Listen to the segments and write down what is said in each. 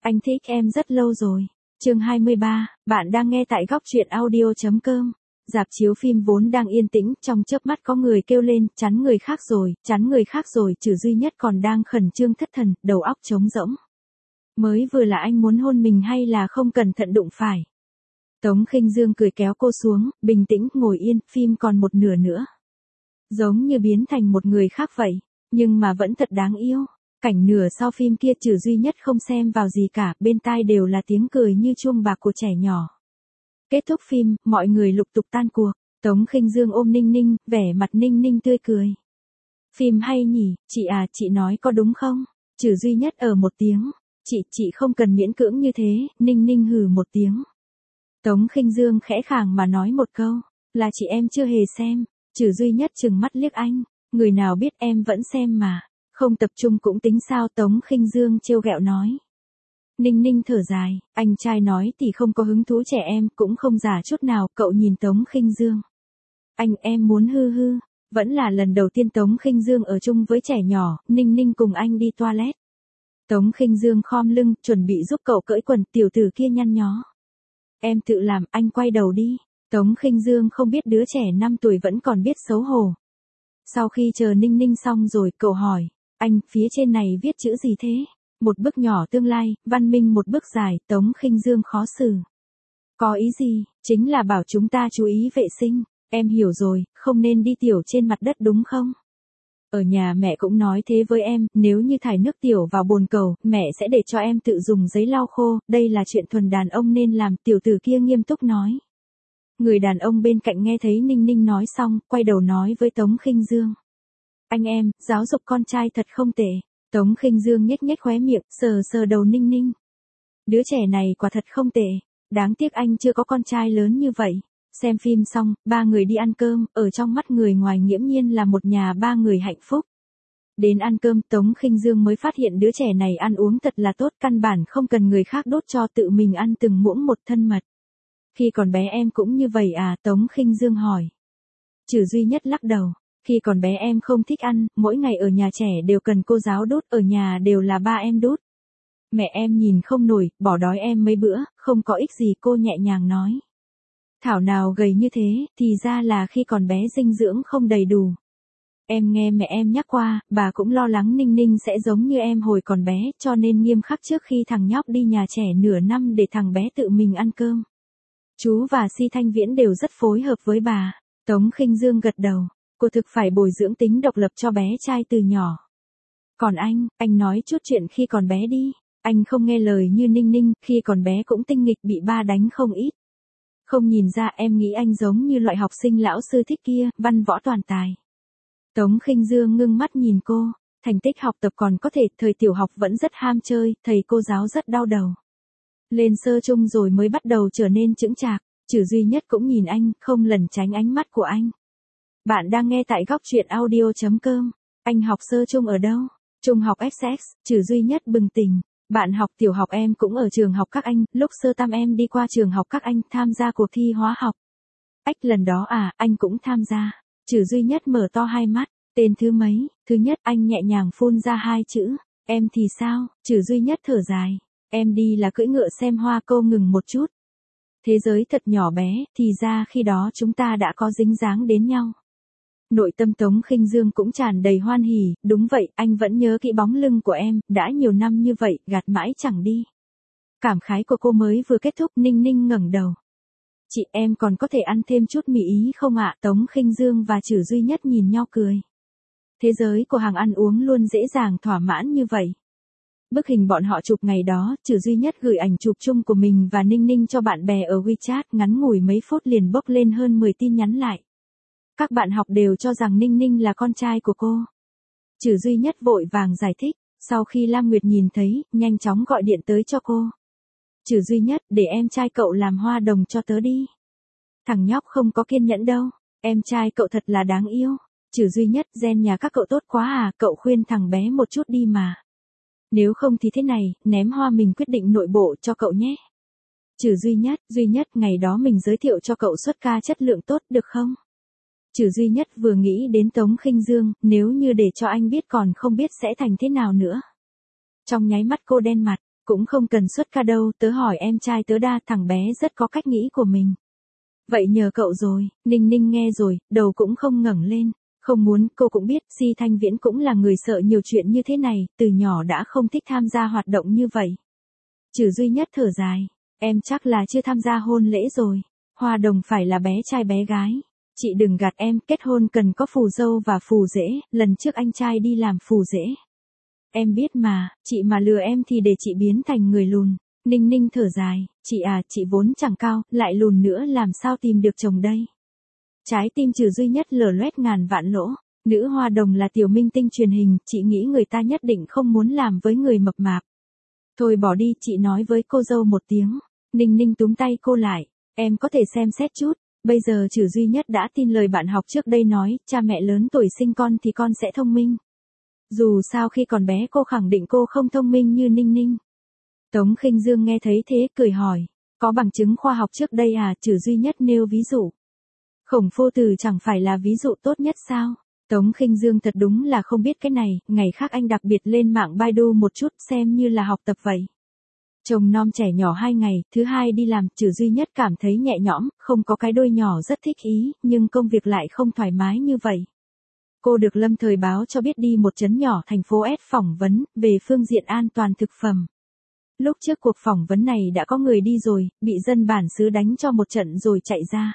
Anh thích em rất lâu rồi. Chương 23, bạn đang nghe tại góc truyện audio.com. Rạp chiếu phim vốn đang yên tĩnh, trong chớp mắt có người kêu lên, chắn người khác rồi, chắn người khác rồi, Trừ Duy Nhất còn đang khẩn trương thất thần, đầu óc trống rỗng. Mới vừa là anh muốn hôn mình hay là không cẩn thận đụng phải. Tống Khinh Dương cười kéo cô xuống, bình tĩnh, ngồi yên, phim còn một nửa nữa. Giống như biến thành một người khác vậy, nhưng mà vẫn thật đáng yêu. Cảnh nửa sau phim kia Trừ Duy Nhất không xem vào gì cả, bên tai đều là tiếng cười như chuông bạc của trẻ nhỏ. Kết thúc phim, mọi người lục tục tan cuộc, Tống Khinh Dương ôm Ninh Ninh, vẻ mặt Ninh Ninh tươi cười. Phim hay nhỉ, chị à, chị nói có đúng không? Trừ Duy Nhất ở một tiếng, chị không cần miễn cưỡng như thế, Ninh Ninh hừ một tiếng. Tống Khinh Dương khẽ khàng mà nói một câu, là chị em chưa hề xem. Trừ Duy Nhất trừng mắt liếc anh, người nào biết em vẫn xem mà. Không tập trung cũng tính sao, Tống Khinh Dương trêu ghẹo nói. Ninh Ninh thở dài, anh trai nói thì không có hứng thú trẻ em, cũng không giả chút nào, cậu nhìn Tống Khinh Dương. Anh em muốn hư, vẫn là lần đầu tiên Tống Khinh Dương ở chung với trẻ nhỏ, Ninh Ninh cùng anh đi toilet. Tống Khinh Dương khom lưng, chuẩn bị giúp cậu cởi quần, tiểu tử kia nhăn nhó. Em tự làm, anh quay đầu đi. Tống Khinh Dương không biết đứa trẻ 5 tuổi vẫn còn biết xấu hổ. Sau khi chờ Ninh Ninh xong rồi, cậu hỏi, anh, phía trên này viết chữ gì thế? Một bức nhỏ tương lai, văn minh một bức dài, Tống Khinh Dương khó xử. Có ý gì? Chính là bảo chúng ta chú ý vệ sinh. Em hiểu rồi, không nên đi tiểu trên mặt đất đúng không? Ở nhà mẹ cũng nói thế với em, nếu như thải nước tiểu vào bồn cầu, mẹ sẽ để cho em tự dùng giấy lau khô, đây là chuyện thuần đàn ông nên làm, tiểu tử kia nghiêm túc nói. Người đàn ông bên cạnh nghe thấy Ninh Ninh nói xong, quay đầu nói với Tống Khinh Dương. Anh em, giáo dục con trai thật không tệ. Tống Khinh Dương nhếch nhếch khóe miệng, sờ đầu Ninh Ninh. Đứa trẻ này quả thật không tệ, đáng tiếc anh chưa có con trai lớn như vậy. Xem phim xong, ba người đi ăn cơm, ở trong mắt người ngoài nghiễm nhiên là một nhà ba người hạnh phúc. Đến ăn cơm, Tống Khinh Dương mới phát hiện đứa trẻ này ăn uống thật là tốt, căn bản không cần người khác đốt cho, tự mình ăn từng muỗng một, thân mật. Khi còn bé em cũng như vậy à, Tống Khinh Dương hỏi. Trừ Duy Nhất lắc đầu. Khi còn bé em không thích ăn, mỗi ngày ở nhà trẻ đều cần cô giáo đút, ở nhà đều là ba em đút. Mẹ em nhìn không nổi, bỏ đói em mấy bữa, không có ích gì, cô nhẹ nhàng nói. Thảo nào gầy như thế, thì ra là khi còn bé dinh dưỡng không đầy đủ. Em nghe mẹ em nhắc qua, bà cũng lo lắng Ninh Ninh sẽ giống như em hồi còn bé, cho nên nghiêm khắc trước khi thằng nhóc đi nhà trẻ nửa năm để thằng bé tự mình ăn cơm. Chú và Si Thanh Viễn đều rất phối hợp với bà. Tống Khinh Dương gật đầu. Cô thực phải bồi dưỡng tính độc lập cho bé trai từ nhỏ. Còn anh nói chút chuyện khi còn bé đi. Anh không nghe lời như Ninh Ninh, khi còn bé cũng tinh nghịch, bị ba đánh không ít. Không nhìn ra, em nghĩ anh giống như loại học sinh lão sư thích kia, văn võ toàn tài. Tống Khinh Dương ngưng mắt nhìn cô, thành tích học tập còn có thể, thời tiểu học vẫn rất ham chơi, thầy cô giáo rất đau đầu. Lên sơ chung rồi mới bắt đầu trở nên chững chạc, Trừ Duy Nhất cũng nhìn anh, không lẩn tránh ánh mắt của anh. Bạn đang nghe tại góc truyện audio.com. Anh học sơ chung ở đâu? Trung học XX, Trừ Duy Nhất bừng tỉnh. Bạn học tiểu học em cũng ở trường học các anh, lúc sơ tam em đi qua trường học các anh tham gia cuộc thi hóa học. Lần đó à, anh cũng tham gia. Trừ Duy Nhất mở to hai mắt, tên thứ mấy? Thứ nhất, anh nhẹ nhàng phun ra hai chữ. Em thì sao? Trừ Duy Nhất thở dài. Em đi là cưỡi ngựa xem hoa, cô ngừng một chút. Thế giới thật nhỏ bé, thì ra khi đó chúng ta đã có dính dáng đến nhau. Nội tâm Tống Khinh Dương cũng tràn đầy hoan hỉ, đúng vậy, anh vẫn nhớ kỹ bóng lưng của em, đã nhiều năm như vậy, gạt mãi chẳng đi. Cảm khái của cô mới vừa kết thúc, Ninh Ninh ngẩng đầu. Chị, em còn có thể ăn thêm chút mì ý không ạ? Tống Khinh Dương và Trừ Duy Nhất nhìn nhau cười. Thế giới của hàng ăn uống luôn dễ dàng thỏa mãn như vậy. Bức hình bọn họ chụp ngày đó, Trừ Duy Nhất gửi ảnh chụp chung của mình và Ninh Ninh cho bạn bè ở WeChat, ngắn ngủi mấy phút liền bốc lên hơn 10 tin nhắn lại. Các bạn học đều cho rằng Ninh Ninh là con trai của cô. Trừ Duy Nhất vội vàng giải thích, sau khi Lam Nguyệt nhìn thấy, nhanh chóng gọi điện tới cho cô. Trừ Duy Nhất, để em trai cậu làm hoa đồng cho tớ đi. Thằng nhóc không có kiên nhẫn đâu, em trai cậu thật là đáng yêu. Trừ Duy Nhất, gen nhà các cậu tốt quá à, cậu khuyên thằng bé một chút đi mà. Nếu không thì thế này, ném hoa mình quyết định nội bộ cho cậu nhé. Trừ Duy Nhất, ngày đó mình giới thiệu cho cậu xuất ca chất lượng tốt được không? Trừ Duy Nhất vừa nghĩ đến Tống Khinh Dương, nếu như để cho anh biết còn không biết sẽ thành thế nào nữa. Trong nháy mắt cô đen mặt, Cũng không cần xuất ca đâu, tớ hỏi em trai tớ đa, thằng bé rất có cách nghĩ của mình. Vậy nhờ cậu rồi, Ninh Ninh nghe rồi, đầu cũng không ngẩng lên. Không muốn, cô cũng biết, Si Thanh Viễn cũng là người sợ nhiều chuyện như thế này, từ nhỏ đã không thích tham gia hoạt động như vậy. Trừ duy nhất thở dài, em chắc là chưa tham gia hôn lễ rồi. Hoa Đồng phải là bé trai bé gái. Chị đừng gạt em, kết hôn cần có phù dâu và phù rể, lần trước anh trai đi làm phù rể. Em biết mà, chị mà lừa em thì để chị biến thành người lùn. Ninh Ninh thở dài, chị à, chị vốn chẳng cao, lại lùn nữa làm sao tìm được chồng đây. Trái tim Trừ duy nhất lở loét ngàn vạn lỗ. Nữ Hoa Đồng là tiểu minh tinh truyền hình, chị nghĩ người ta nhất định không muốn làm với người mập mạp. Thôi bỏ đi, chị nói với cô dâu một tiếng. Ninh Ninh túm tay cô lại, em có thể xem xét chút. Bây giờ Trừ duy nhất đã tin lời bạn học trước đây nói, cha mẹ lớn tuổi sinh con thì con sẽ thông minh. Dù sao khi còn bé cô khẳng định cô không thông minh như Ninh Ninh. Tống Khinh Dương nghe thấy thế cười hỏi, có bằng chứng khoa học trước đây à? Trừ duy nhất nêu ví dụ. Khổng Phu Tử chẳng phải là ví dụ tốt nhất sao? Tống Khinh Dương thật đúng là không biết cái này, ngày khác anh đặc biệt lên mạng Baidu một chút xem như là học tập vậy. Chồng nom trẻ nhỏ 2 ngày, thứ hai đi làm, Trừ duy nhất cảm thấy nhẹ nhõm, không có cái đôi nhỏ rất thích ý, nhưng công việc lại không thoải mái như vậy. Cô được Lâm Thời báo cho biết đi một trấn nhỏ thành phố S phỏng vấn, về phương diện an toàn thực phẩm. Lúc trước cuộc phỏng vấn này đã có người đi rồi, bị dân bản xứ đánh cho một trận rồi chạy ra.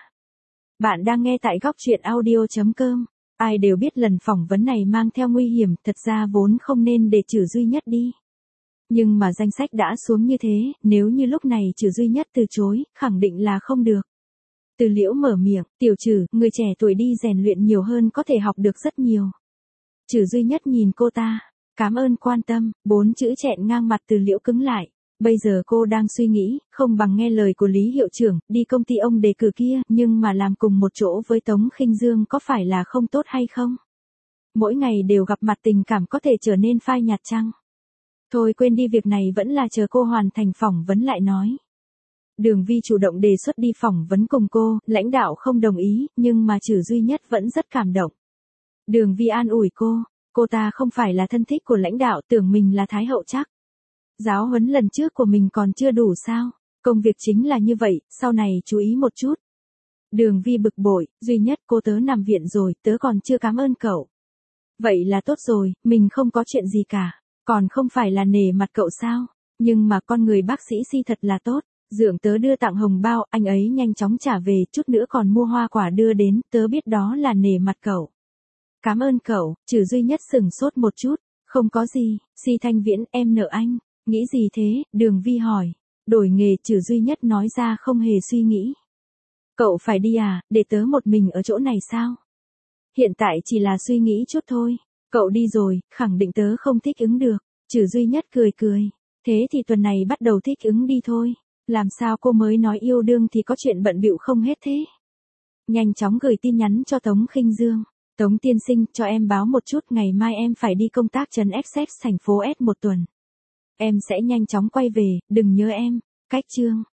Bạn đang nghe tại góc truyện audio.com. Ai đều biết lần phỏng vấn này mang theo nguy hiểm, thật ra vốn không nên để Trừ duy nhất đi. Nhưng mà danh sách đã xuống như thế, nếu như lúc này Trừ duy nhất từ chối, khẳng định là không được. Từ Liễu mở miệng, tiểu Trừ, người trẻ tuổi đi rèn luyện nhiều hơn có thể học được rất nhiều. Trừ duy nhất nhìn cô ta, cảm ơn quan tâm, 4 chữ chẹn ngang mặt Từ Liễu cứng lại. Bây giờ cô đang suy nghĩ, không bằng nghe lời của Lý hiệu trưởng, đi công ty ông đề cử kia, nhưng mà làm cùng một chỗ với Tống Khinh Dương có phải là không tốt hay không? Mỗi ngày đều gặp mặt tình cảm có thể trở nên phai nhạt chăng? Thôi quên đi việc này, vẫn là chờ cô hoàn thành phỏng vấn lại nói. Đường Vi chủ động đề xuất đi phỏng vấn cùng cô, lãnh đạo không đồng ý, nhưng mà Trừ duy nhất vẫn rất cảm động. Đường Vi an ủi cô ta không phải là thân thích của lãnh đạo, tưởng mình là thái hậu chắc. Giáo huấn lần trước của mình còn chưa đủ sao? Công việc chính là như vậy, sau này chú ý một chút. Đường Vi bực bội, duy nhất cô tớ nằm viện rồi, tớ còn chưa cảm ơn cậu. Vậy là tốt rồi, mình không có chuyện gì cả, còn không phải là nể mặt cậu sao? Nhưng mà con người bác sĩ Si thật là tốt, dượng tớ đưa tặng hồng bao, anh ấy nhanh chóng trả về, chút nữa còn mua hoa quả đưa đến, tớ biết đó là nể mặt cậu. Cảm ơn cậu. Trừ duy nhất sửng sốt một chút, không có gì, Si Thanh Viễn, em nợ anh. Nghĩ gì thế? Đường Vi hỏi. Đổi nghề, Trừ duy nhất nói ra không hề suy nghĩ. Cậu phải đi à, để tớ một mình ở chỗ này sao? Hiện tại chỉ là suy nghĩ chút thôi. Cậu đi rồi, khẳng định tớ không thích ứng được. Trừ duy nhất cười cười. Thế thì tuần này bắt đầu thích ứng đi thôi. Làm sao cô mới nói yêu đương thì có chuyện bận bịu không hết thế? Nhanh chóng gửi tin nhắn cho Tống Khinh Dương. Tống tiên sinh, cho em báo một chút, ngày mai em phải đi công tác trấn Essex thành phố S một tuần. Em sẽ nhanh chóng quay về, đừng nhớ em. Cách chương.